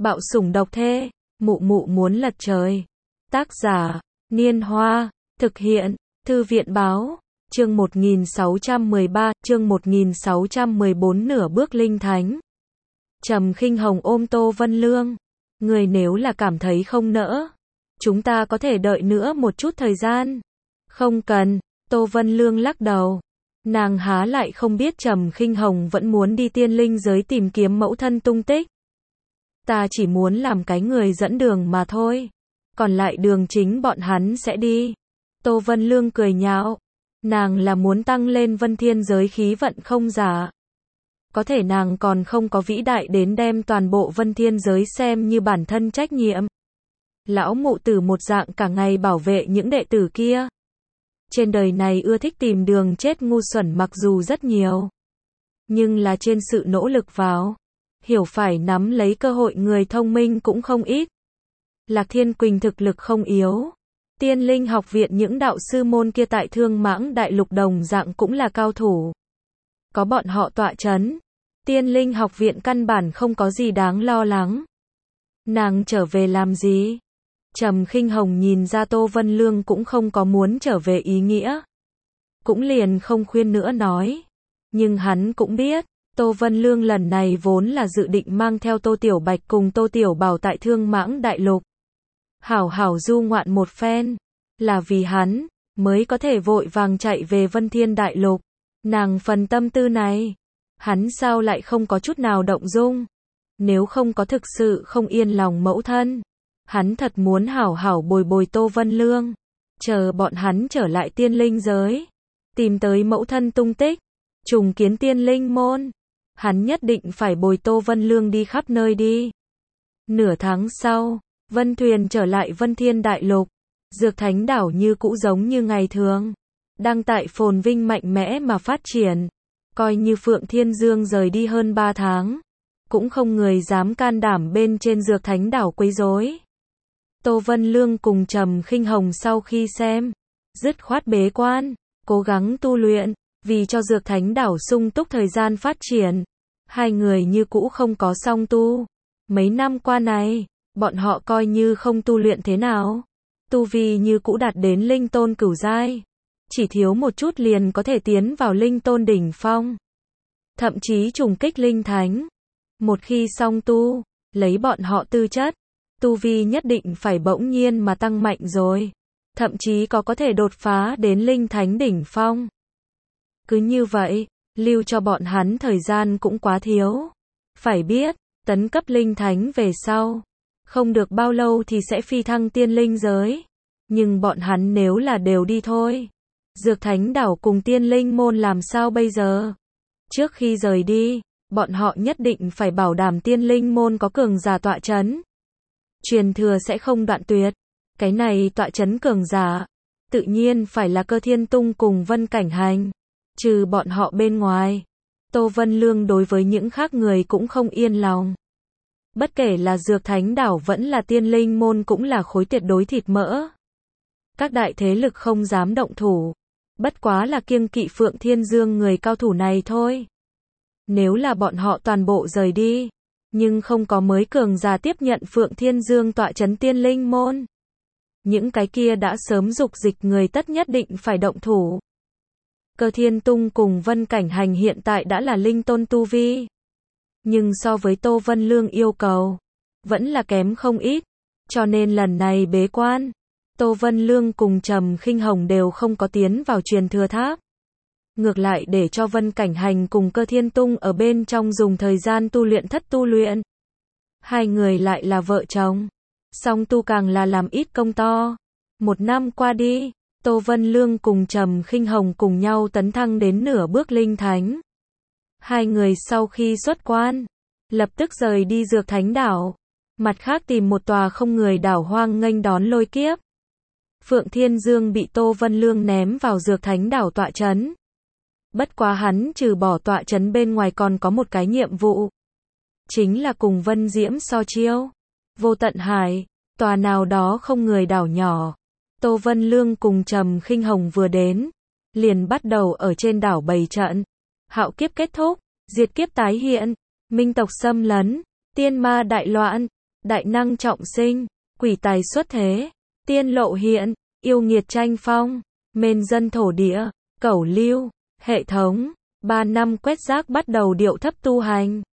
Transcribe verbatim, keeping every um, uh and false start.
Bạo sủng độc thê, mụ mụ muốn lật trời. Tác giả, Niên Hoa, thực hiện, Thư viện Báo, chương một nghìn sáu trăm mười ba, chương một nghìn sáu trăm mười bốn nửa bước linh thánh. Trầm Khinh Hồng ôm Tô Vân Lương, người nếu là cảm thấy không nỡ, chúng ta có thể đợi nữa một chút thời gian. Không cần, Tô Vân Lương lắc đầu. Nàng há lại không biết Trầm Khinh Hồng vẫn muốn đi tiên linh giới tìm kiếm mẫu thân tung tích. Ta chỉ muốn làm cái người dẫn đường mà thôi. Còn lại đường chính bọn hắn sẽ đi. Tô Vân Lương cười nhạo. Nàng là muốn tăng lên vân thiên giới khí vận không giả. Có thể nàng còn không có vĩ đại đến đem toàn bộ vân thiên giới xem như bản thân trách nhiệm. Lão mụ tử một dạng cả ngày bảo vệ những đệ tử kia. Trên đời này ưa thích tìm đường chết ngu xuẩn mặc dù rất nhiều. Nhưng là trên sự nỗ lực vào. Hiểu phải nắm lấy cơ hội người thông minh cũng không ít. Lạc Thiên Quỳnh thực lực không yếu. Tiên linh học viện những đạo sư môn kia tại Thương Mãng Đại Lục đồng dạng cũng là cao thủ. Có bọn họ tọa chấn. Tiên linh học viện căn bản không có gì đáng lo lắng. Nàng trở về làm gì? Trầm Khinh Hồng nhìn ra Tô Vân Lương cũng không có muốn trở về ý nghĩa. Cũng liền không khuyên nữa nói. Nhưng hắn cũng biết, Tô Vân Lương lần này vốn là dự định mang theo Tô Tiểu Bạch cùng Tô Tiểu Bảo tại Thương Mãng Đại Lục. Hảo hảo du ngoạn một phen. Là vì hắn, mới có thể vội vàng chạy về Vân Thiên Đại Lục. Nàng phần tâm tư này, hắn sao lại không có chút nào động dung. Nếu không có thực sự không yên lòng mẫu thân. Hắn thật muốn hảo hảo bồi bồi Tô Vân Lương. Chờ bọn hắn trở lại tiên linh giới. Tìm tới mẫu thân tung tích. Trùng kiến tiên linh môn. Hắn nhất định phải bồi Tô Vân Lương đi khắp nơi đi. Nửa tháng sau, Vân Thuyền trở lại Vân Thiên Đại Lục. Dược Thánh Đảo như cũ giống như ngày thường. Đang tại phồn vinh mạnh mẽ mà phát triển. Coi như Phượng Thiên Dương rời đi hơn ba tháng. Cũng không người dám can đảm bên trên Dược Thánh Đảo quấy rối. Tô Vân Lương cùng Trầm Khinh Hồng sau khi xem, dứt khoát bế quan, cố gắng tu luyện, vì cho Dược Thánh Đảo sung túc thời gian phát triển. Hai người như cũ không có song tu. Mấy năm qua này, bọn họ coi như không tu luyện thế nào. Tu vi như cũ đạt đến linh tôn cửu giai. Chỉ thiếu một chút liền có thể tiến vào linh tôn đỉnh phong. Thậm chí trùng kích linh thánh. Một khi song tu, lấy bọn họ tư chất, tu vi nhất định phải bỗng nhiên mà tăng mạnh rồi. Thậm chí có có thể đột phá đến linh thánh đỉnh phong. Cứ như vậy, lưu cho bọn hắn thời gian cũng quá thiếu. Phải biết, tấn cấp linh thánh về sau, không được bao lâu thì sẽ phi thăng tiên linh giới. Nhưng bọn hắn nếu là đều đi thôi. Dược Thánh Đảo cùng tiên linh môn làm sao bây giờ? Trước khi rời đi, bọn họ nhất định phải bảo đảm tiên linh môn có cường giả tọa chấn. Truyền thừa sẽ không đoạn tuyệt. Cái này tọa chấn cường giả, tự nhiên phải là Cơ Thiên Tung cùng Vân Cảnh Hành. Trừ bọn họ bên ngoài, Tô Vân Lương đối với những khác người cũng không yên lòng. Bất kể là Dược Thánh Đảo vẫn là tiên linh môn cũng là khối tuyệt đối thịt mỡ. Các đại thế lực không dám động thủ. Bất quá là kiêng kỵ Phượng Thiên Dương người cao thủ này thôi. Nếu là bọn họ toàn bộ rời đi, nhưng không có mới cường giả tiếp nhận Phượng Thiên Dương tọa chấn tiên linh môn. Những cái kia đã sớm dục dịch người tất nhất định phải động thủ. Cơ Thiên Tung cùng Vân Cảnh Hành hiện tại đã là linh tôn tu vi. Nhưng so với Tô Vân Lương yêu cầu, vẫn là kém không ít. Cho nên lần này bế quan, Tô Vân Lương cùng Trầm Khinh Hồng đều không có tiến vào truyền thừa tháp. Ngược lại để cho Vân Cảnh Hành cùng Cơ Thiên Tung ở bên trong dùng thời gian tu luyện thất tu luyện. Hai người lại là vợ chồng. Song tu càng là làm ít công to. Một năm qua đi, Tô Vân Lương cùng Trầm Khinh Hồng cùng nhau tấn thăng đến nửa bước linh thánh. Hai người sau khi xuất quan, lập tức rời đi Dược Thánh Đảo. Mặt khác tìm một tòa không người đảo hoang nghênh đón lôi kiếp. Phượng Thiên Dương bị Tô Vân Lương ném vào Dược Thánh Đảo tọa chấn. Bất quá hắn trừ bỏ tọa chấn bên ngoài còn có một cái nhiệm vụ. Chính là cùng Vân Diễm so chiêu. Vô Tận Hải, tòa nào đó không người đảo nhỏ. Tô Vân Lương cùng Trầm Khinh Hồng vừa đến, liền bắt đầu ở trên đảo bày trận. Hạo kiếp kết thúc, diệt kiếp tái hiện, minh tộc xâm lấn, tiên ma đại loạn, đại năng trọng sinh, quỷ tài xuất thế, tiên lộ hiện, yêu nghiệt tranh phong, mên dân thổ địa, cẩu lưu, hệ thống, ba năm quét rác bắt đầu điệu thấp tu hành.